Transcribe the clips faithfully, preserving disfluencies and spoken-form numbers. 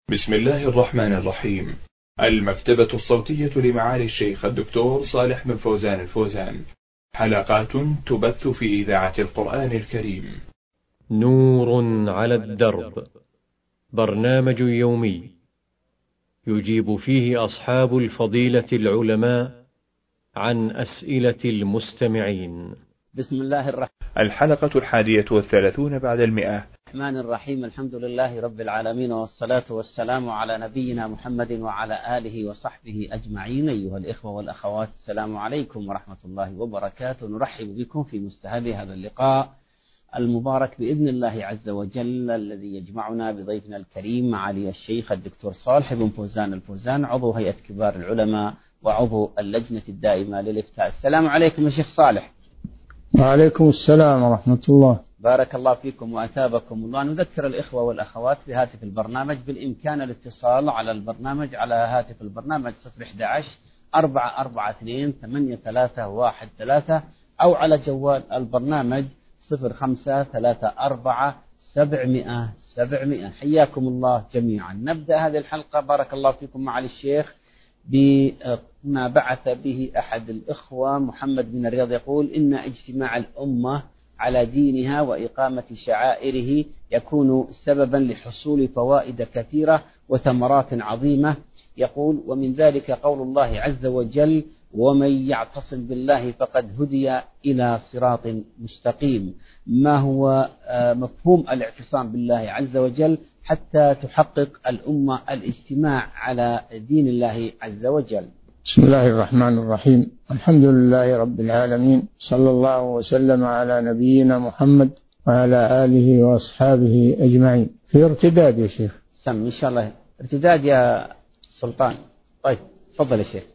بسم الله الرحمن الرحيم. المكتبة الصوتية لمعالي الشيخ الدكتور صالح بن فوزان الفوزان، حلقات تبث في إذاعة القرآن الكريم. نور على الدرب، برنامج يومي يجيب فيه أصحاب الفضيلة العلماء عن أسئلة المستمعين. بسم الله الرحمن الحلقة الحادية والثلاثون بعد المئة. الرحمن الرحيم. الحمد لله رب العالمين، والصلاة والسلام على نبينا محمد وعلى آله وصحبه أجمعين. أيها الإخوة والأخوات، السلام عليكم ورحمة الله وبركاته. نرحب بكم في مستهل هذا اللقاء المبارك بإذن الله عز وجل، الذي يجمعنا بضيفنا الكريم معالي الشيخ الدكتور صالح بن فوزان الفوزان، عضو هيئة كبار العلماء وعضو اللجنة الدائمة للإفتاء. السلام عليكم يا شيخ صالح. وعليكم السلام ورحمة الله. بارك الله فيكم وأثابكم الله. نذكر الإخوة والأخوات بهاتف البرنامج بالإمكان الاتصال على البرنامج على هاتف البرنامج صفر أحد عشر أربعة أربعة اثنين ثمانية ثلاثة واحد ثلاثة، أو على جوال البرنامج صفر خمسة ثلاثة أربعة سبعمائة سبعمائة. حياكم الله جميعا. نبدأ هذه الحلقة بارك الله فيكم معالي الشيخ بما بعث به أحد الإخوة محمد بن الرياض، يقول إن اجتماع الأمة على دينها وإقامة شعائره يكون سببا لحصول فوائد كثيرة وثمرات عظيمة. يقول: ومن ذلك قول الله عز وجل: ومن يعتصم بالله فقد هدي إلى صراط مستقيم. ما هو مفهوم الاعتصام بالله عز وجل حتى تحقق الأمة الاجتماع على دين الله عز وجل؟ بسم الله الرحمن الرحيم. الحمد لله رب العالمين، صلى الله وسلم على نبينا محمد وعلى آله وأصحابه أجمعين. في ارتداد يا شيخ؟ سم إن شاء الله ارتداد يا سلطان. طيب تفضل يا شيخ.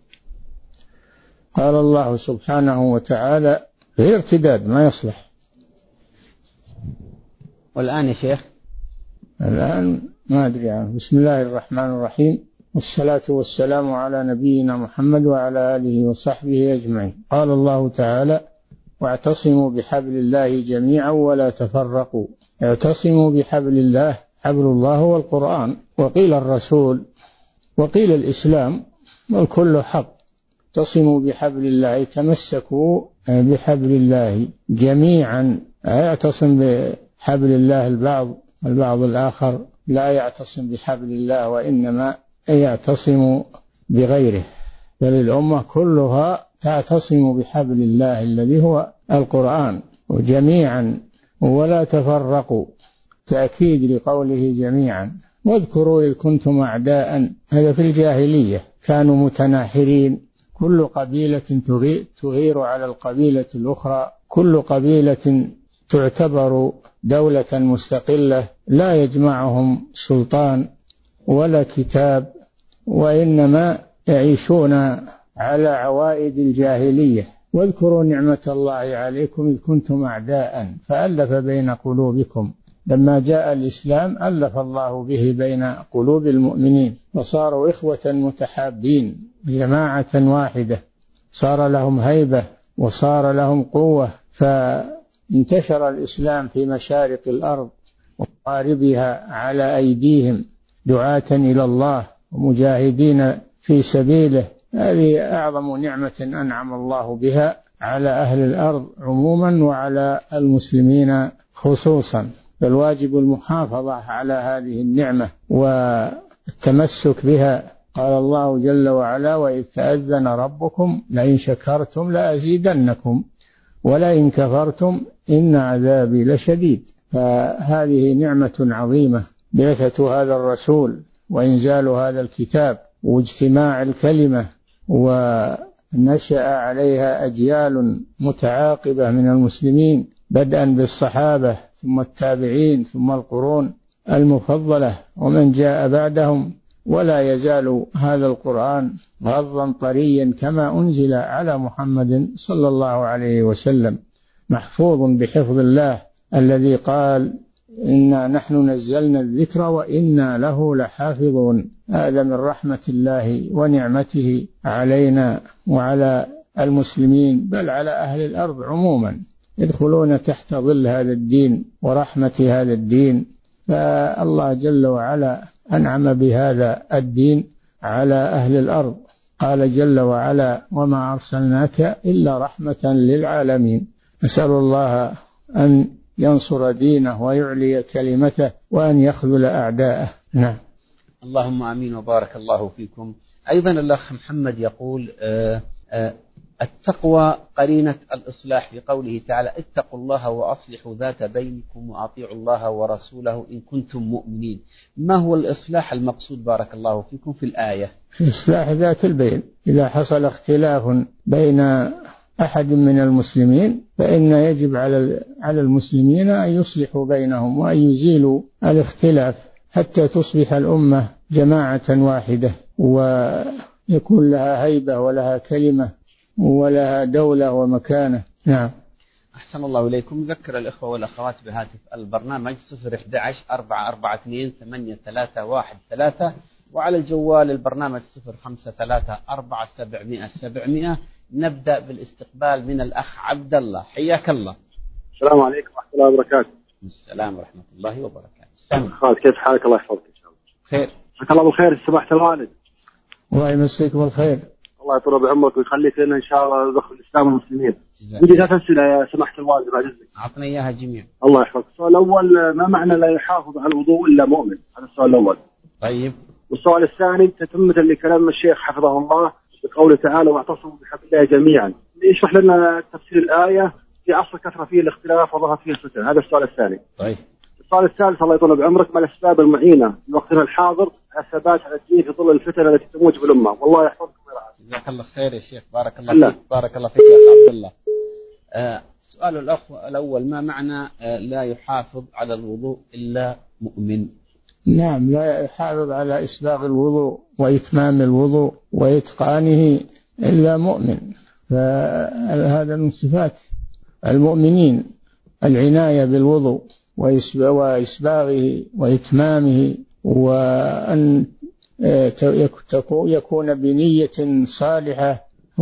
قال الله سبحانه وتعالى في ارتداد ما يصلح. والآن يا شيخ؟ الآن ما أدري عنه. بسم الله الرحمن الرحيم، والصلاة والسلام على نبينا محمد وعلى آله وصحبه أجمعين. قال الله تعالى: واعتصموا بحبل الله جميعا ولا تفرقوا. اعتصموا بحبل الله، حبل الله هو القرآن، وقيل الرسول، وقيل الإسلام، والكل حق. اعتصموا بحبل الله، تمسكوا بحبل الله جميعا. يعتصم بحبل الله البعض، البعض الآخر لا يعتصم بحبل الله، وإنما يعتصم بغيره. بل الأمة كلها تعتصم بحبل الله الذي هو القرآن، وجميعا ولا تفرقوا، تأكيد لقوله جميعا. واذكروا إذ كنتم أعداء، هذا في الجاهلية كانوا متناحرين، كل قبيلة تغير على القبيلة الأخرى، كل قبيلة تعتبر دولة مستقلة لا يجمعهم سلطان ولا كتاب، وإنما يعيشون على عوائد الجاهلية. واذكروا نعمة الله عليكم إذ كنتم أعداء فألف بين قلوبكم. لما جاء الإسلام ألف الله به بين قلوب المؤمنين، وصاروا إخوة متحابين جماعة واحدة، صار لهم هيبة وصار لهم قوة، فانتشر الإسلام في مشارق الأرض ومغاربها على أيديهم، دعاة إلى الله ومجاهدين في سبيله. هذه أعظم نعمة أنعم الله بها على أهل الأرض عموما وعلى المسلمين خصوصا. فالواجب المحافظة على هذه النعمة والتمسك بها. قال الله جل وعلا: وإذ تأذن ربكم لئن شكرتم لأزيدنكم ولئن كفرتم إن عذابي لشديد. فهذه نعمة عظيمة، بعثة هذا الرسول وإنزال هذا الكتاب واجتماع الكلمة، ونشأ عليها أجيال متعاقبة من المسلمين، بدءا بالصحابة ثم التابعين ثم القرون المفضلة ومن جاء بعدهم. ولا يزال هذا القرآن غضا طريا كما أنزل على محمد صلى الله عليه وسلم، محفوظ بحفظ الله الذي قال: إنا نحن نزلنا الذكر وإنا له لحافظون. هذا من رحمة الله ونعمته علينا وعلى المسلمين، بل على أهل الأرض عموما، يدخلون تحت ظل هذا الدين ورحمة هذا الدين فالله جل وعلا أنعم بهذا الدين على أهل الأرض. قال جل وعلا: وما أرسلناك إلا رحمة للعالمين. نسأل الله أن ينصر دينه ويعلي كلمته وأن يخذل أعداءه. نعم. اللهم آمين وبارك الله فيكم. أيضا الأخ محمد يقول آآ آآ التقوى قرينة الإصلاح في قوله تعالى: اتقوا الله وأصلحوا ذات بينكم وأطيعوا الله ورسوله إن كنتم مؤمنين. ما هو الإصلاح المقصود بارك الله فيكم في الآية؟ إصلاح ذات البين. إذا حصل اختلاف بين أحد من المسلمين فإن يجب على على المسلمين أن يصلحوا بينهم وأن يزيلوا الاختلاف حتى تصبح الأمة جماعة واحدة ويكون لها هيبة ولها كلمة ولها دولة ومكانة. نعم. أحسن الله إليكم. ذكر الإخوة والأخوات بهاتف البرنامج صفر أحد عشر أربعة أربعة اثنين ثمانية ثلاثة واحد ثلاثة، وعلى الجوال البرنامج صفر خمسة ثلاثة أربعة سبعمائة سبعمائة. نبدأ بالاستقبال من الأخ عبد الله. حياك الله. السلام عليكم ورحمة الله وبركاته. السلام ورحمة الله وبركاته. سامي خالد، كيف حالك؟ الله يحفظك إن شاء الله. خير. جزاك الله بالخير. سماحة الوالد، الله يمسيك بالخير. الله يطول بعمرك ويخليك لنا إن شاء الله دخل الإسلام والمسلمين. عندي ثلاث أسئلة يا سماحة الوالد بعد إذنك. أعطنا إياها جميعا. الله يحفظك. السؤال الأول: ما معنى لا يحافظ على الوضوء إلا مؤمن؟ هذا السؤال الأول. طيب. والسؤال الثاني تتمة لكلام الشيخ حفظه الله بقوله تعالى: واعتصموا بحبل الله جميعا. يشرح لنا تفسير الآية في عصر كثر فيه الاختلاف وظهر فيه الفتن. هذا السؤال الثاني. طيب. السؤال الثالث: الله يطول بعمرك، ما الأسباب المعينة في وقتنا الحاضر على الثبات على الدين في ظل الفتن التي تموج بالأمة؟ والله يحفظكم ويرعاكم. جزاك الله خير يا شيخ. بارك الله فيك. بارك الله فيك يا أخ عبد الله. آه سؤال الأخ الأول: ما معنى آه لا يحافظ على الوضوء إلا مؤمن؟ نعم، لا يحافظ على إسباغ الوضوء وإتمام الوضوء وإتقانه إلا مؤمن. فهذا من صفات المؤمنين العناية بالوضوء وإسباغه وإتمامه، وأن يكون بنية صالحة،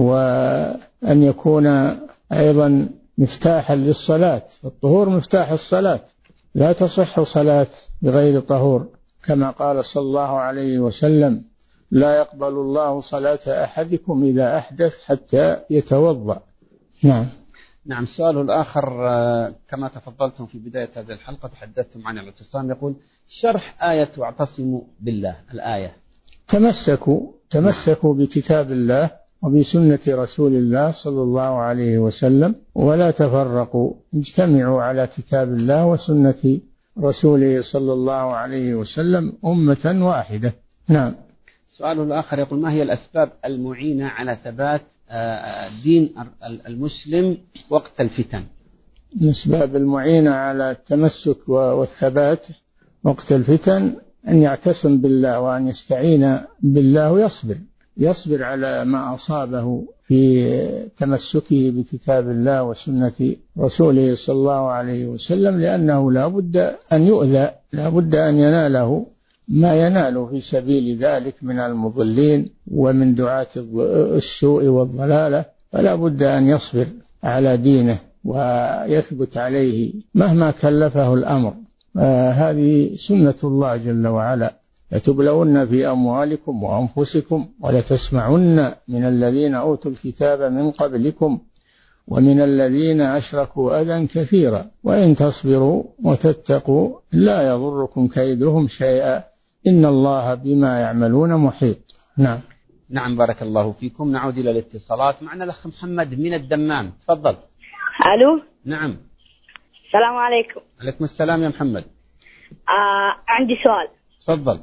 وأن يكون أيضا مفتاحا للصلاة. الطهور مفتاح الصلاة، لا تصح صلاة بغير طهور، كما قال صلى الله عليه وسلم: لا يقبل الله صلاة أحدكم إذا أحدث حتى يتوضأ. نعم. نعم. السؤال الآخر: كما تفضلتم في بداية هذه الحلقة تحدثتم عن الاعتصام، يقول: شرح آية واعتصموا بالله. الآية: تمسكوا تمسكوا بكتاب الله وبسنة رسول الله صلى الله عليه وسلم ولا تفرقوا، اجتمعوا على كتاب الله وسنة رسوله صلى الله عليه وسلم أمة واحدة. نعم. السؤال الآخر يقول: ما هي الأسباب المعينة على ثبات دين المسلم وقت الفتن؟ الأسباب المعينة على التمسك والثبات وقت الفتن أن يعتصم بالله وأن يستعين بالله ويصبر يصبر على ما أصابه في تمسكه بكتاب الله وسنة رسوله صلى الله عليه وسلم، لأنه لا بد أن يؤذى، لا بد أن يناله ما ينال في سبيل ذلك من المضلين ومن دعاة السوء والضلالة، فلا بد أن يصبر على دينه ويثبت عليه مهما كلفه الأمر. هذه سنة الله جل وعلا: لتبلون في أموالكم وأنفسكم ولتسمعن من الذين أوتوا الكتاب من قبلكم ومن الذين أشركوا أذى كثيرا وإن تصبروا وتتقوا لا يضركم كيدهم شيئا إن الله بما يعملون محيط. نعم. نعم. بارك الله فيكم. نعود إلى الاتصالات. معنا الأخ محمد من الدمام. تفضل. ألو. نعم. السلام عليكم. عليكم السلام يا محمد. آه عندي سؤال. تفضل.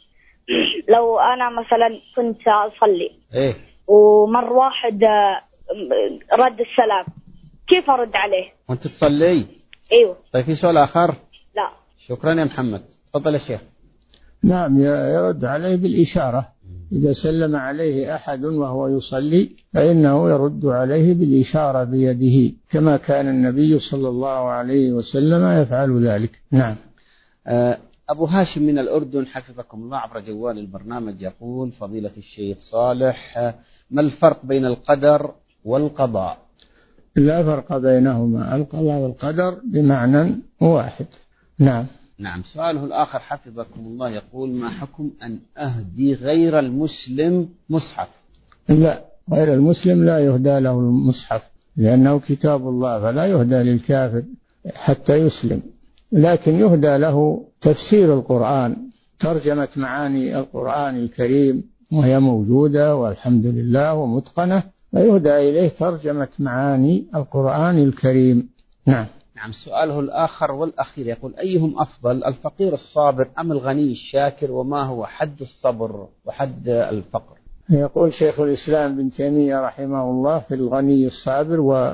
لو أنا مثلا كنت أصلي إيه ومر واحد رد السلام، كيف أرد عليه؟ وأنت تصلي؟ أيوه. طيب في سؤال آخر؟ لا. شكرا يا محمد. تفضل يا شيخ. نعم، يرد عليه بالإشارة. إذا سلم عليه أحد وهو يصلي فإنه يرد عليه بالإشارة بيده، كما كان النبي صلى الله عليه وسلم يفعل ذلك. نعم. أبو هاشم من الأردن حفظكم الله عبر جوال البرنامج يقول: فضيلة الشيخ صالح، ما الفرق بين القدر والقضاء؟ لا فرق بينهما، القضاء والقدر بمعنى واحد. نعم. نعم. سؤاله الآخر حفظكم الله يقول: ما حكم أن أهدي غير المسلم مصحف؟ لا، غير المسلم لا يهدى له المصحف لأنه كتاب الله، فلا يهدى للكافر حتى يسلم، لكن يهدى له تفسير القرآن، ترجمة معاني القرآن الكريم وهي موجودة والحمد لله ومتقنة، فيهدى إليه ترجمة معاني القرآن الكريم. نعم. نعم. سؤاله الآخر والأخير يقول: أيهم أفضل، الفقير الصابر أم الغني الشاكر، وما هو حد الصبر وحد الفقر؟ يقول شيخ الإسلام بن تيمية رحمه الله: في الغني الصابر و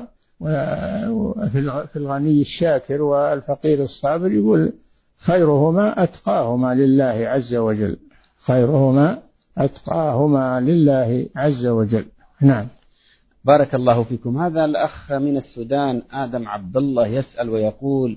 وفي الغني الشاكر والفقير الصابر، يقول: خيرهما أتقاهما لله عز وجل، خيرهما أتقاهما لله عز وجل. نعم. بارك الله فيكم. هذا الأخ من السودان آدم عبد الله يسأل ويقول: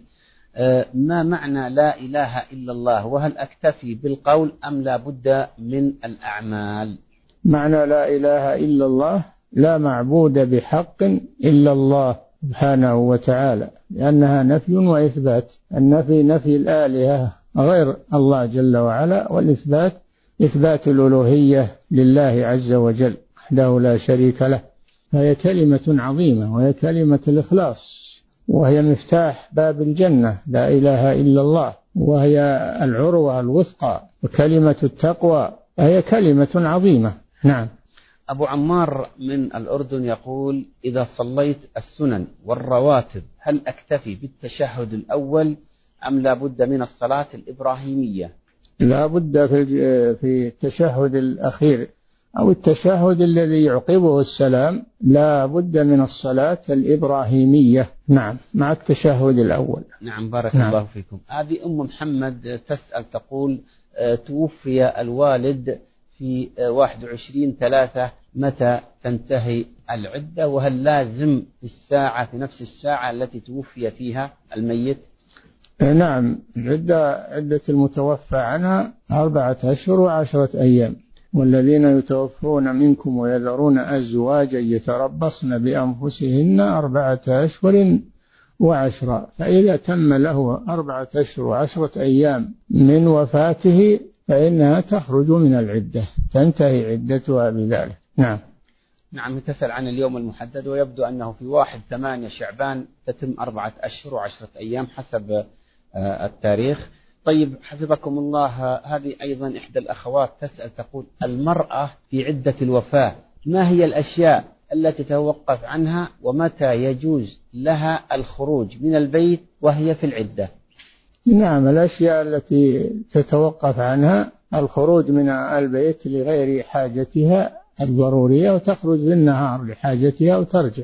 ما معنى لا إله إلا الله، وهل أكتفي بالقول أم لا بد من الأعمال؟ معنى لا إله إلا الله: لا معبود بحق إلا الله سبحانه وتعالى، لأنها نفي وإثبات. النفي نفي الآلهة غير الله جل وعلا، والإثبات إثبات الألوهية لله عز وجل وحده لا شريك له. فهي كلمة عظيمة، وهي كلمة الإخلاص، وهي مفتاح باب الجنة، لا إله إلا الله، وهي العروة الوثقى وكلمة التقوى، فهي كلمة عظيمة. نعم. أبو عمار من الأردن يقول: إذا صليت السنن والرواتب هل أكتفي بالتشهد الأول أم لا بد من الصلاة الإبراهيمية؟ لا بد في التشهد الأخير أو التشهد الذي يعقبه السلام، لا بد من الصلاة الإبراهيمية. نعم، مع التشهد الأول. نعم. بارك نعم. الله فيكم. هذه أم محمد تسأل تقول: توفي الوالد في واحد وعشرين ثلاثة، متى تنتهي العدة، وهل لازم في الساعة في نفس الساعة التي توفي فيها الميت؟ نعم. العدة عدة المتوفى عنها أربعة أشهر وعشرة أيام، والذين يتوفون منكم ويذرون أزواجا يتربصن بأنفسهن أربعة أشهر وعشرة، فإذا تم له أربعة أشهر وعشرة أيام من وفاته فإنها تخرج من العدة، تنتهي عدتها بذلك. نعم. نعم. تسأل عن اليوم المحدد، ويبدو أنه في واحد ثمانية شعبان تتم أربعة أشهر وعشرة أيام حسب التاريخ. طيب حفظكم الله، هذه أيضا إحدى الأخوات تسأل تقول: المرأة في عدة الوفاة ما هي الأشياء التي تتوقف عنها، ومتى يجوز لها الخروج من البيت وهي في العدة؟ نعم. الأشياء التي تتوقف عنها الخروج من البيت لغير حاجتها الضرورية، وتخرج بالنهار لحاجتها وترجع.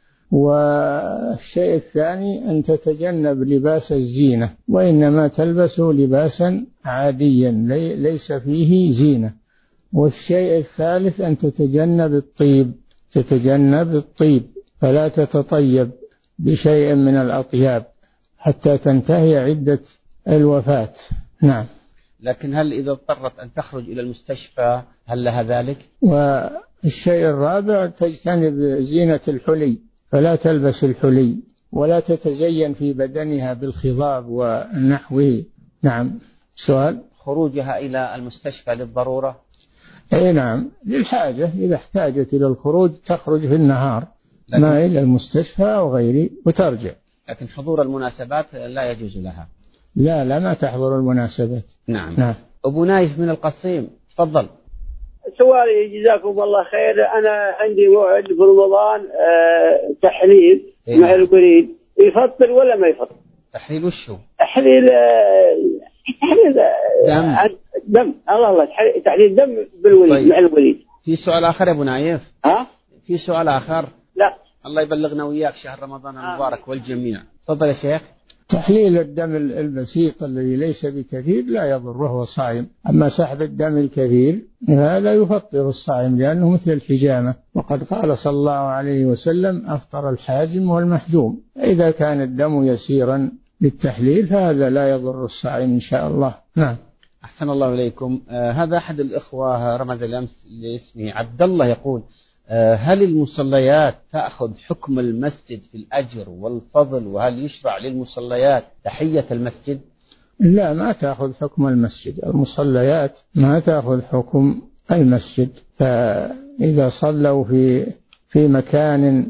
والشيء الثاني أن تتجنب لباس الزينة، وإنما تلبس لباسا عاديا ليس فيه زينة. والشيء الثالث أن تتجنب الطيب، تتجنب الطيب، فلا تتطيب بشيء من الأطياب حتى تنتهي عدة الوفاة. نعم. لكن هل إذا اضطرت أن تخرج إلى المستشفى هل لها ذلك؟ والشيء الرابع تجتنب زينة الحلي، فلا تلبس الحلي ولا تتزين في بدنها بالخضاب ونحوه. نعم. سؤال: خروجها إلى المستشفى للضرورة؟ أي نعم، للحاجة، إذا احتاجت إلى الخروج تخرج في النهار، ما إلى المستشفى أو غيره وترجع. لكن حضور المناسبات لا يجوز لها؟ لا لا، ما تحضر المناسبات. نعم. نعم. أبو نايف من القصيم، تفضل. سؤالي جزاكم الله خير، أنا عندي موعد في رمضان أه تحليل إيه؟ مع البريد، يفطر ولا ما يفطر؟ تحليل وشو؟ تحليل أه تحليل دم دم الله الله تحليل دم بالوليد. طيب. مع الوليد. في سؤال آخر يا أبو نايف؟ ها؟ في سؤال آخر؟ لا. الله يبلغنا وياك شهر رمضان المبارك آه. والجميع. تفضل يا شيخ. تحليل الدم البسيط الذي ليس بكثير لا يضر وهو صائم، أما سحب الدم الكثير هذا يفطر الصائم لأنه مثل الحجامة، وقد قال صلى الله عليه وسلم: أفطر الحاجم والمحجوم. إذا كان الدم يسيرا للتحليل فهذا لا يضر الصائم إن شاء الله. نعم. أحسن الله إليكم. آه هذا أحد الإخوة رمز الأمس لاسمه عبد الله يقول: هل المصليات تأخذ حكم المسجد في الأجر والفضل، وهل يشرع للمصليات تحية المسجد؟ لا، ما تأخذ حكم المسجد، المصليات ما تأخذ حكم المسجد. فإذا صلوا في في مكان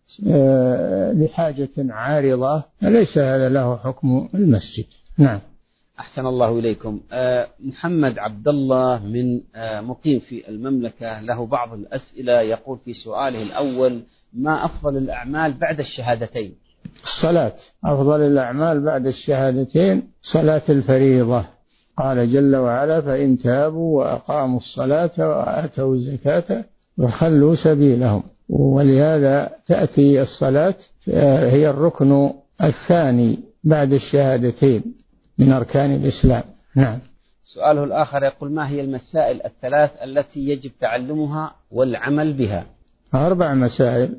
لحاجة عارضة ليس هذا له حكم المسجد. نعم. أحسن الله إليكم. محمد عبد الله من مقيم في المملكة له بعض الأسئلة، يقول في سؤاله الأول: ما أفضل الأعمال بعد الشهادتين؟ الصلاة. أفضل الأعمال بعد الشهادتين صلاة الفريضة. قال جل وعلا: فإن تابوا وأقاموا الصلاة وآتوا الزكاة وخلوا سبيلهم. ولهذا تأتي الصلاة هي الركن الثاني بعد الشهادتين من أركان الإسلام. نعم. سؤاله الآخر يقول: ما هي المسائل الثلاث التي يجب تعلمها والعمل بها؟ أربع مسائل: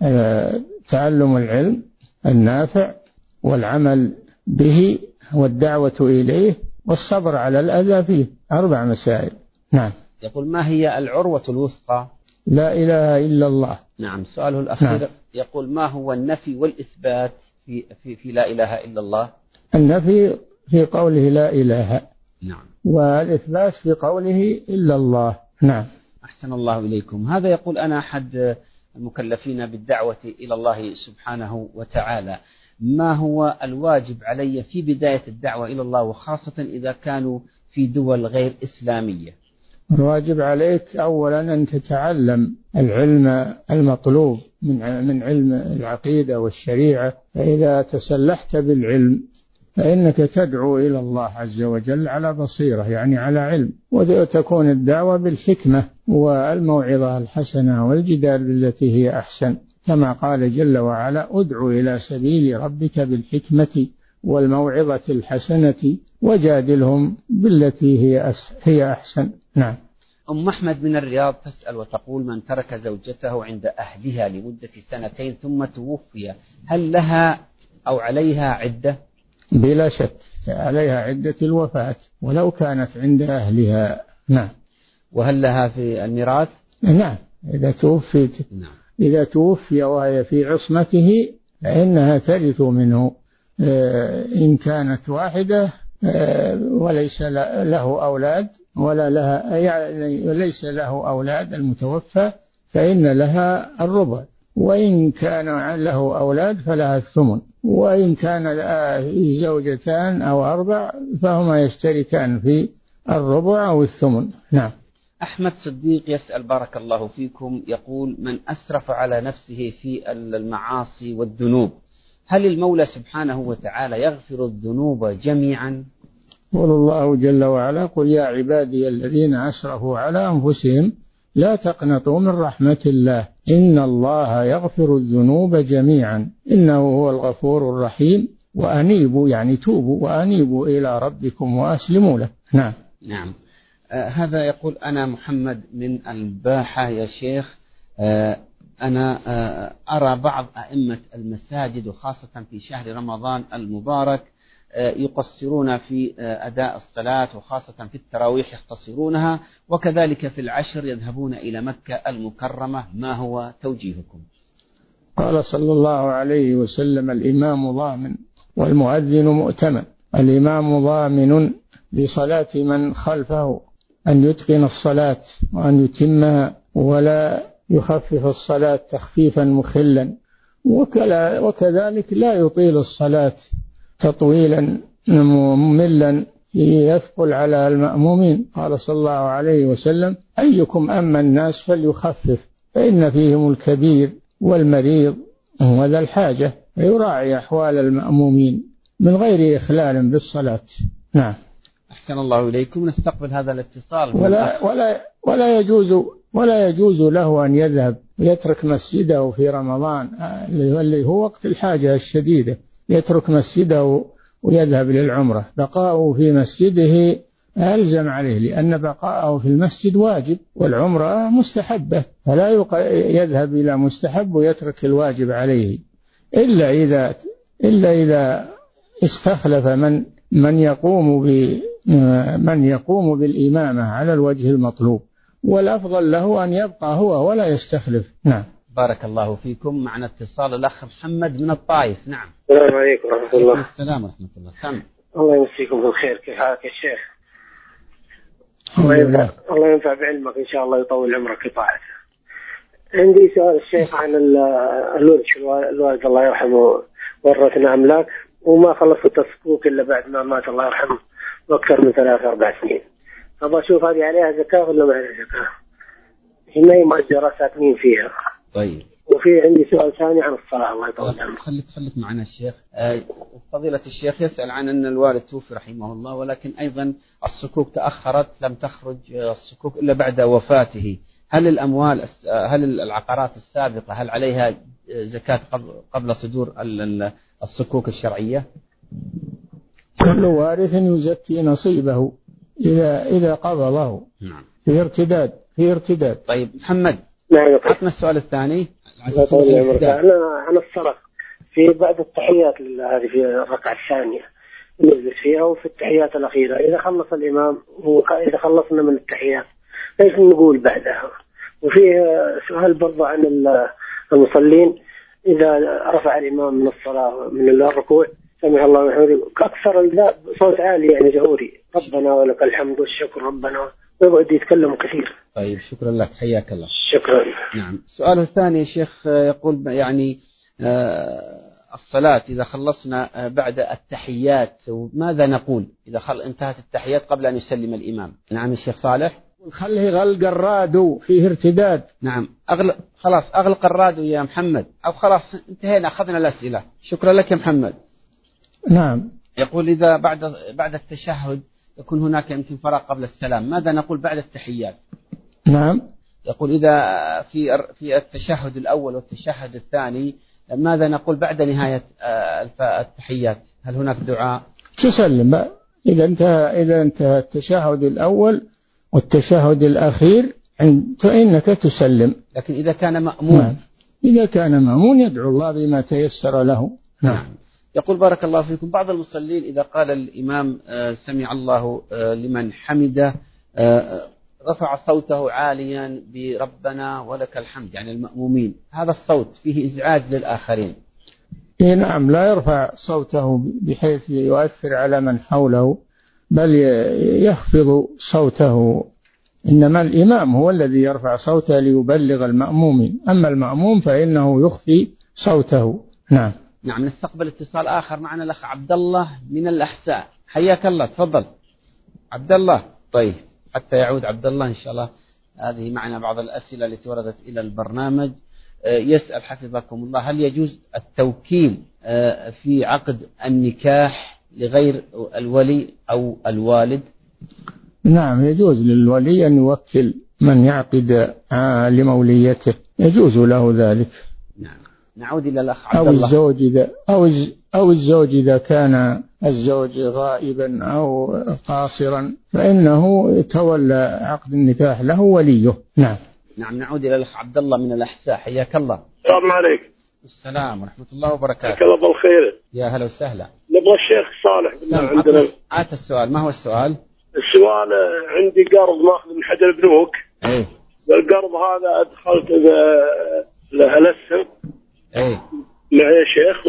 تعلم العلم النافع، والعمل به، والدعوة إليه، والصبر على الأذى فيه. أربع مسائل. نعم. يقول: ما هي العروة الوثقى؟ لا إله إلا الله. نعم. سؤاله الأخير نعم. يقول: ما هو النفي والإثبات في, في, في لا إله إلا الله؟ النفي في قوله لا إله. نعم. والإثبات في قوله إلا الله. نعم. أحسن الله إليكم. هذا يقول: أنا أحد المكلفين بالدعوة إلى الله سبحانه وتعالى، ما هو الواجب علي في بداية الدعوة إلى الله، وخاصة إذا كانوا في دول غير إسلامية؟ الواجب عليك أولا أن تتعلم العلم المطلوب من من علم العقيدة والشريعة. فإذا تسلحت بالعلم فإنك تدعو إلى الله عز وجل على بصيرة، يعني على علم، وتكون الدعوة بالحكمة والموعظة الحسنة والجدال بالتي هي أحسن، كما قال جل وعلا: ادعو إلى سبيل ربك بالحكمة والموعظة الحسنة وجادلهم بالتي هي هي أحسن. نعم. أم أحمد من الرياض تسأل وتقول: من ترك زوجته عند أهلها لمدة سنتين ثم توفي، هل لها أو عليها عدة؟ بلا شك عليها عدة الوفاة ولو كانت عند أهلها. نعم. وهل لها في الميراث؟ نعم. إذا توفيت نعم. إذا توفي وهي في عصمته فإنها ترث منه إن كانت واحدة وليس له أولاد ولا لها، يعني ليس له أولاد المتوفى، فإن لها الربع، وإن كان له أولاد فلها الثمن، وإن كان زوجتان أو أربع فهما يشتركان في الربع أو الثمن. نعم. أحمد صديق يسأل بارك الله فيكم، يقول: من أسرف على نفسه في المعاصي والذنوب، هل المولى سبحانه وتعالى يغفر الذنوب جميعا؟ قال الله جل وعلا: قل يا عبادي الذين أسرفوا على أنفسهم لا تقنطوا من رحمة الله إن الله يغفر الذنوب جميعا إنه هو الغفور الرحيم وأنيبوا، يعني توبوا وأنيبوا إلى ربكم وأسلموا له. نعم. نعم. آه هذا يقول: أنا محمد من الباحة يا شيخ، آه أنا آه أرى بعض أئمة المساجد وخاصة في شهر رمضان المبارك آه يقصرون في آه أداء الصلاة، وخاصة في التراويح يختصرونها، وكذلك في العشر يذهبون إلى مكة المكرمة، ما هو توجيهكم؟ قال صلى الله عليه وسلم: الإمام ضامن والمؤذن مؤتمن. الإمام ضامن لصلاة من خلفه أن يتقن الصلاة وأن يتمها ولا يخفف الصلاة تخفيفا مخلا، وكذلك لا يطيل الصلاة تطويلا مملا يثقل على المأمومين. قال صلى الله عليه وسلم: أيكم أما الناس فليخفف فإن فيهم الكبير والمريض وذا الحاجة، فيراعي أحوال المأمومين من غير إخلال بالصلاة. نعم. أحسن الله إليكم. نستقبل هذا الاتصال. ولا, ولا, ولا, يجوز ولا يجوز له أن يذهب ويترك مسجده في رمضان اللي هو وقت الحاجة الشديدة، يترك مسجده ويذهب للعمرة. بقاؤه في مسجده ألزم عليه، لأن بقاءه في المسجد واجب والعمرة مستحبة، فلا يذهب إلى مستحب ويترك الواجب عليه، إلا إذا إلا إذا استخلف من من يقوم ب من يقوم بالإمامة على الوجه المطلوب، والأفضل له أن يبقى هو ولا يستخلف. نعم. بارك الله فيكم. معنا اتصال الأخ محمد من الطائف. نعم. السلام عليكم ورحمة الله. السلام ورحمة الله. سمع. الله يمسيكم بالخير. كيف حالك يا شيخ؟ الله ينفع الله ينفع بعلمك إن شاء الله، يطول عمرك وطاعته. عندي سؤال الشيخ عن الورث. الوالد الله يرحمه ورثنا أملاك وما خلصوا التسكوك إلا بعد ما مات الله يرحمه أكثر من ثلاث أربع سنين. أبغى أشوف هذه عليها زكاة ولا ما عليها زكاة؟ هي ما هي مؤجرة ساكنين فيها. طيب. وفي عندي سؤال ثاني عن الصلاة. الله يطول عمرك. خليك خليك معنا الشيخ. أه فضيلة الشيخ يسأل عن أن الوالد توفي رحمه الله، ولكن أيضا الصكوك تأخرت، لم تخرج الصكوك إلا بعد وفاته. هل الأموال هل العقارات السابقة هل عليها زكاة قبل صدور الصكوك الشرعية؟ كل وارث يزكي نصيبه إذا إذا قبضه. نعم. في ارتداد في ارتداد. طيب محمد. نعم. عطنا السؤال الثاني. أنا عن الصلاة في بعد التحيات هذه في الركعة الثانية نجلس فيها، وفي التحيات الأخيرة إذا خلص الإمام وإذا خلصنا من التحيات ايش نقول بعدها؟ وفيه سؤال برضه عن المصلين إذا رفع الإمام من الصلاة من الركوع سمع الله وحمده أكثر صوت عالي يعني جهوري، ربنا ولك الحمد والشكر ربنا، ويقعد يتكلم كثير. طيب شكرا لك، حياك الله. شكرا. نعم. سؤاله الثاني يا شيخ يقول يعني الصلاة إذا خلصنا بعد التحيات ماذا نقول إذا خل انتهت التحيات قبل أن يسلم الإمام؟ نعم الشيخ صالح. خليه غلق الرادو فيه ارتداد. نعم. أغلق خلاص أغلق الرادو يا محمد، أو خلاص انتهينا أخذنا الأسئلة. شكرا لك يا محمد. نعم. يقول إذا بعد بعد التشهد يكون هناك يمكن فراغ قبل السلام، ماذا نقول بعد التحيات؟ نعم. يقول إذا في في التشهد الأول والتشهد الثاني ماذا نقول بعد نهاية التحيات؟ هل هناك دعاء؟ تسلم إذا انتهى إذا انتهى التشهد الأول والتشهد الأخير فإنك تسلم. لكن إذا كان مأمون. نعم. إذا كان مأمون يدعو الله بما تيسر له. نعم. نعم. يقول بارك الله فيكم بعض المصلين إذا قال الإمام سمع الله لمن حمده رفع صوته عاليا بربنا ولك الحمد، يعني المأمومين، هذا الصوت فيه إزعاج للآخرين. نعم لا يرفع صوته بحيث يؤثر على من حوله، بل يخفض صوته، إنما الإمام هو الذي يرفع صوته ليبلغ المأمومين، أما المأموم فإنه يخفي صوته. نعم. نعم. نستقبل اتصال آخر معنا الأخ عبد الله من الأحساء. حياك الله، تفضل عبد الله. طيب حتى يعود عبد الله إن شاء الله. هذه معنا بعض الأسئلة التي وردت إلى البرنامج. يسأل حفظكم الله هل يجوز التوكيل في عقد النكاح لغير الولي أو الوالد؟ نعم يجوز للولي أن يوكل من يعقد لموليته، يجوز له ذلك. نعم. نعود إلى الأخ عبد الله. الله. أو الزوج إذا أو أو الزوج إذا كان الزوج غائبا أو قاصرا فإنه يتولى عقد النكاح له وليه. نعم. نعم. نعود إلى الأخ عبد الله من الأحساء. حياك الله. السلام عليكم. السلام ورحمة الله وبركاته. حياك الله بالخير. يا هلا وسهلا. نبغى الشيخ صالح بالله عندنا. عات السؤال. ما هو السؤال؟ السؤال عندي قرض ماخذ من حد البنوك. ايه. والقرض هذا أدخلت الأسهم. ايه. معي يا شيخ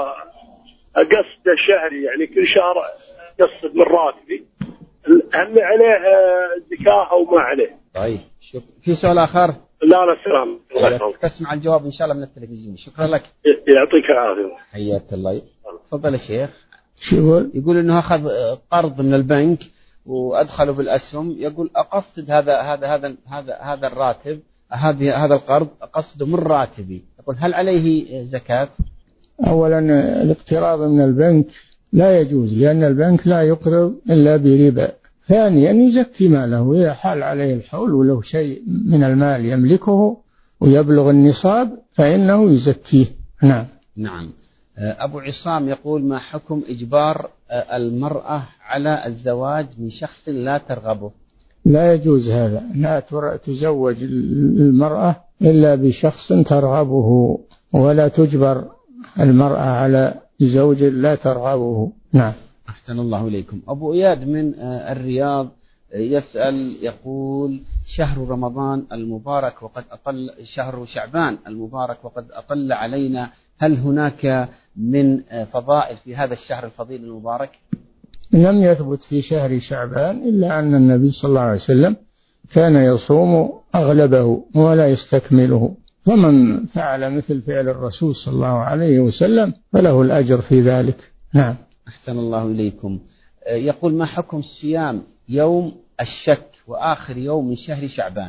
وأقصد شهري يعني كل شهر أقصد من راتبي، هل عليه زكاة أو ما عليه؟ طيب شكرا. في سؤال آخر؟ لا لا سلام. تسمع الجواب إن شاء الله من التلفزيون. شكرا لك. يعطيك العافية. حياك الله. تفضل يا شيخ. شو يقول؟ يقول إنه أخذ قرض من البنك وأدخله بالأسهم، يقول أقصد هذا هذا هذا هذا هذا الراتب هذه هذا القرض أقصده من راتبي، يقول هل عليه زكاة؟ أولا الاقتراض من البنك لا يجوز لأن البنك لا يقرض إلا بربا. ثانيا يزكي ماله إذا حال عليه الحول ولو شيء من المال يملكه ويبلغ النصاب فإنه يزكيه. نعم. نعم. أبو عصام يقول ما حكم إجبار المرأة على الزواج من شخص لا ترغبه؟ لا يجوز هذا، لا تزوج المرأة إلا بشخص ترغبه، ولا تجبر المرأة على زوج لا ترغبه. نعم. أحسن الله إليكم. أبو إياد من الرياض يسأل يقول شهر رمضان المبارك وقد أطل شهر شعبان المبارك وقد أطل علينا، هل هناك من فضائل في هذا الشهر الفضيل المبارك؟ لم يثبت في شهر شعبان إلا أن النبي صلى الله عليه وسلم كان يصوم أغلبه ولا يستكمله، فمن فعل مثل فعل الرسول صلى الله عليه وسلم فله الأجر في ذلك. نعم. أحسن الله إليكم. يقول: ما حكم صيام يوم الشك وآخر يوم من شهر شعبان؟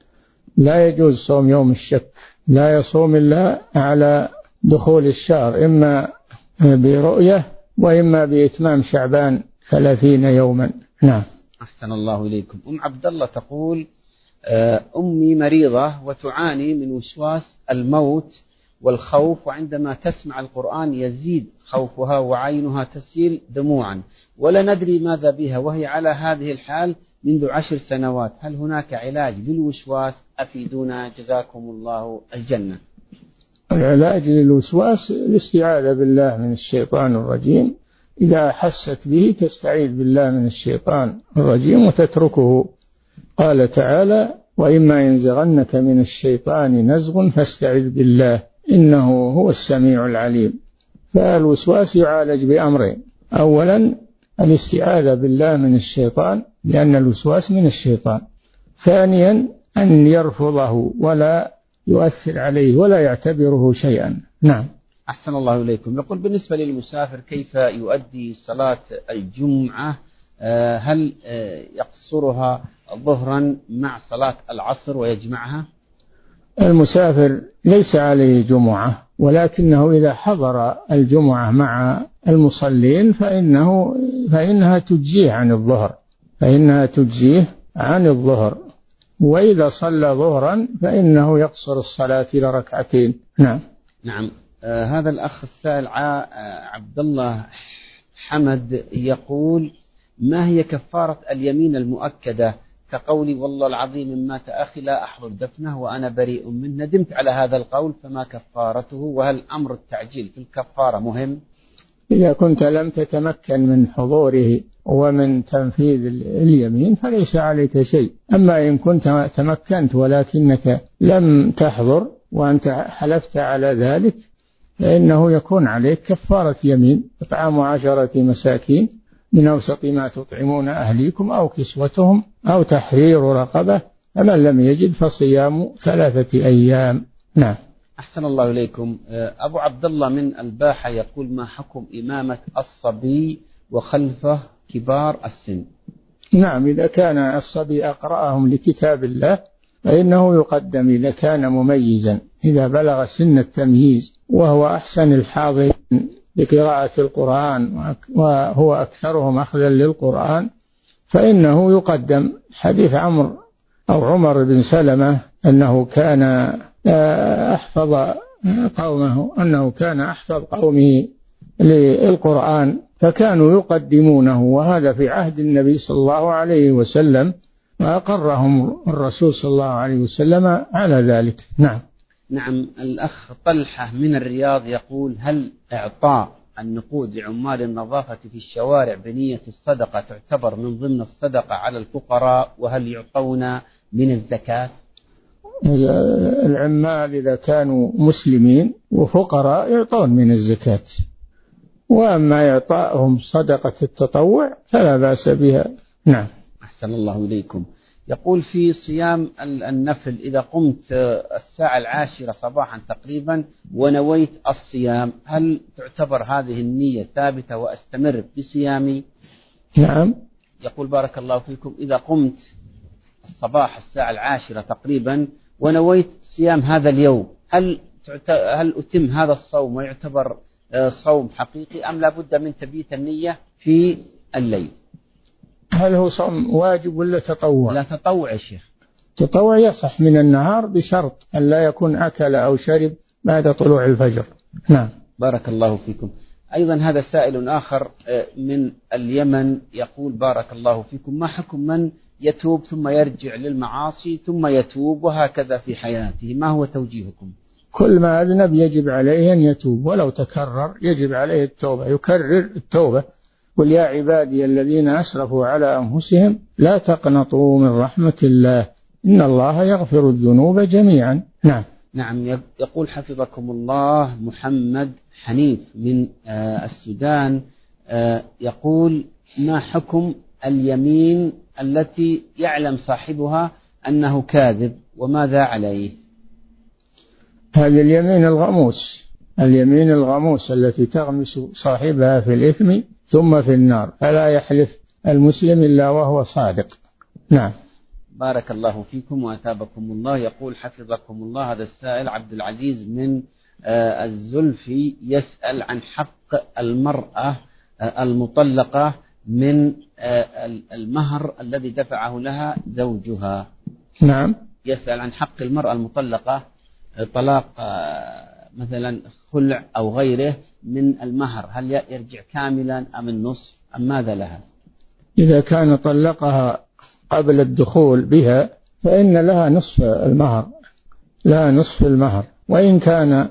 لا يجوز صوم يوم الشك، لا يصوم إلا على دخول الشهر، إما برؤية وإما بإتمام شعبان ثلاثين يوما. نعم. أحسن الله إليكم. أم عبد الله تقول: أمي مريضة وتعاني من وسواس الموت والخوف، وعندما تسمع القرآن يزيد خوفها وعينها تسيل دموعا، ولا ندري ماذا بها، وهي على هذه الحال منذ عشر سنوات. هل هناك علاج للوسواس؟ أفيدونا جزاكم الله الجنة. العلاج للوسواس الاستعاذة بالله من الشيطان الرجيم، إذا حست به تستعيذ بالله من الشيطان الرجيم وتتركه. قال تعالى: وإما ينزغنك من الشيطان نزغ فاستعذ بالله إنه هو السميع العليم. فالوسواس يعالج بأمرين: أولا الاستعاذة بالله من الشيطان لأن الوسواس من الشيطان، ثانيا أن يرفضه ولا يؤثر عليه ولا يعتبره شيئا. نعم. أحسن الله إليكم. يقول: بالنسبة للمسافر كيف يؤدي صلاة الجمعة؟ هل يقصرها ظهرا مع صلاة العصر ويجمعها؟ المسافر ليس عليه جمعة، ولكنه إذا حضر الجمعة مع المصلين فإنه فإنها تجزيه عن الظهر فإنها تجزيه عن الظهر وإذا صلى ظهرا فإنه يقصر الصلاة إلى ركعتين. نعم. نعم. آه هذا الأخ السائل عبد الله حمد يقول: ما هي كفارة اليمين المؤكدة كقولي والله العظيم إن مات أخي لا أحضر دفنه وأنا بريء منه؟ ندمت على هذا القول، فما كفارته؟ وهل أمر التعجيل في الكفارة مهم؟ إذا كنت لم تتمكن من حضوره ومن تنفيذ اليمين فليس عليك شيء. أما إن كنت تمكنت ولكنك لم تحضر وأنت حلفت على ذلك فإنه يكون عليك كفارة يمين: إطعام عشرة مساكين من أوسط ما تطعمون أهليكم أو كسوتهم أو تحرير رقبة، فمن لم يجد فصيام ثلاثة أيام. نعم. أحسن الله إليكم. أبو عبد الله من الباحة يقول: ما حكم إمامة الصبي وخلفه كبار السن؟ نعم، إذا كان الصبي أقرأهم لكتاب الله فإنه يقدم إذا كان مميزا، إذا بلغ سن التمييز وهو أحسن الحاضرين بقراءة القرآن وهو أكثرهم أخذا للقرآن فإنه يقدم. حديث عمرو أو عمر بن سلمة أنه كان أحفظ قومه أنه كان أحفظ قومه للقرآن فكانوا يقدمونه، وهذا في عهد النبي صلى الله عليه وسلم، وأقرهم الرسول صلى الله عليه وسلم على ذلك. نعم. نعم. الأخ طلحة من الرياض يقول: هل إعطاء النقود لعمال النظافة في الشوارع بنية الصدقة تعتبر من ضمن الصدقة على الفقراء؟ وهل يعطون من الزكاة؟ العمال إذا كانوا مسلمين وفقراء يعطون من الزكاة، وأما إعطائهم صدقة التطوع فلا بأس بها. نعم. أحسن الله إليكم. يقول: في صيام النفل إذا قمت الساعة العاشرة صباحا تقريبا ونويت الصيام، هل تعتبر هذه النية ثابتة وأستمر بصيامي؟ نعم. يقول: بارك الله فيكم، إذا قمت الصباح الساعة العاشرة تقريبا ونويت صيام هذا اليوم، هل هل أتم هذا الصوم ويعتبر صوم حقيقي أم لا بد من تبييت النية في الليل؟ هل هو صوم واجب ولا تطوع؟ لا، تطوع يا شيخ. تطوع يصح من النهار بشرط أن لا يكون أكل أو شرب بعد طلوع الفجر. نعم. بارك الله فيكم. أيضا هذا سائل آخر من اليمن يقول: بارك الله فيكم، ما حكم من يتوب ثم يرجع للمعاصي ثم يتوب وهكذا في حياته؟ ما هو توجيهكم؟ كل ما أذنب يجب عليه أن يتوب، ولو تكرر يجب عليه التوبة، يكرر التوبة. قل يا عبادي الذين أسرفوا على أنفسهم لا تقنطوا من رحمة الله إن الله يغفر الذنوب جميعا. نعم. نعم. يقول حفظكم الله محمد حنيف من السودان يقول: ما حكم اليمين التي يعلم صاحبها أنه كاذب وماذا عليه؟ هذه اليمين الغموس، اليمين الغموس التي تغمس صاحبها في الإثم ثم في النار، فلا يحلف المسلم إلا وهو صادق. نعم. بارك الله فيكم وأثابكم الله. يقول حفظكم الله هذا السائل عبد العزيز من الزلفي يسأل عن حق المرأة المطلقة من المهر الذي دفعه لها زوجها. نعم. يسأل عن حق المرأة المطلقة طلاق مثلا خلع أو غيره من المهر، هل يرجع كاملا أم النصف أم ماذا لها؟ إذا كان طلقها قبل الدخول بها فإن لها نصف المهر، لها نصف المهر. وإن كان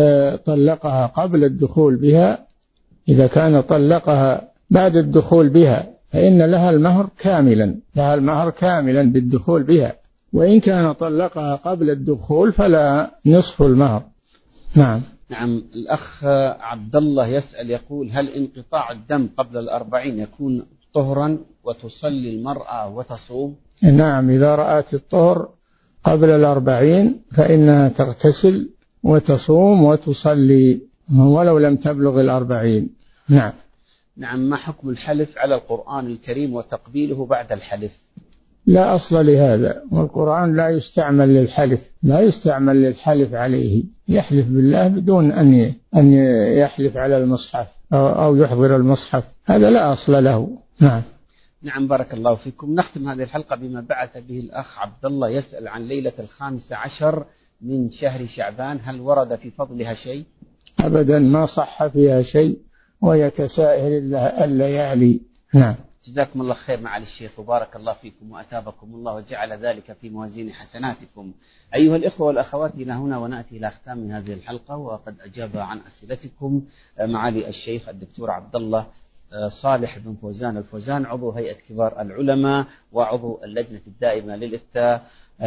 طلقها قبل الدخول بها، إذا كان طلقها بعد الدخول بها فإن لها المهر كاملا، لها المهر كاملا بالدخول بها. وإن كان طلقها قبل الدخول فلا نصف المهر. نعم. نعم. الأخ عبد الله يسأل يقول هل انقطاع الدم قبل الأربعين يكون طهرا وتصلي المرأة وتصوم؟ نعم، إذا رأت الطهر قبل الأربعين فإنها تغتسل وتصوم وتصلي ولو لم تبلغ الأربعين. نعم. نعم. ما حكم الحلف على القرآن الكريم وتقبيله بعد الحلف؟ لا أصل لهذا، والقرآن لا يستعمل للحلف، لا يستعمل للحلف عليه. يحلف بالله بدون أن أن يحلف على المصحف أو يحضر المصحف، هذا لا أصل له. نعم. نعم. بارك الله فيكم. نختم هذه الحلقة بما بعث به الأخ عبد الله يسأل عن ليلة الخامس عشر من شهر شعبان، هل ورد في فضلها شيء؟ أبدا، ما صح فيها شيء، وهي كسائر الليالي. نعم. جزاكم الله خير معالي الشيخ وبارك الله فيكم وأثابكم الله وجعل ذلك في موازين حسناتكم. أيها الإخوة والأخوات، إلى هنا ونأتي إلى ختام هذه الحلقة، وقد أجاب عن أسئلتكم معالي الشيخ الدكتور عبد الله صالح بن فوزان الفوزان، عضو هيئة كبار العلماء وعضو اللجنة الدائمة للإفتاء.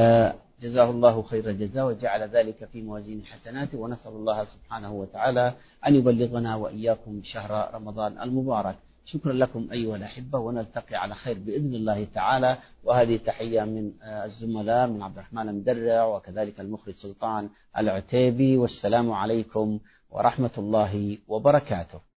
جزاه الله خير الجزاء وجعل ذلك في موازين حسناته، ونسأل الله سبحانه وتعالى أن يبلغنا وإياكم شهر رمضان المبارك. شكرا لكم أيها الأحبة، ونلتقي على خير بإذن الله تعالى. وهذه تحية من الزملاء من عبد الرحمن المدرع وكذلك المخرج سلطان العتيبي، والسلام عليكم ورحمة الله وبركاته.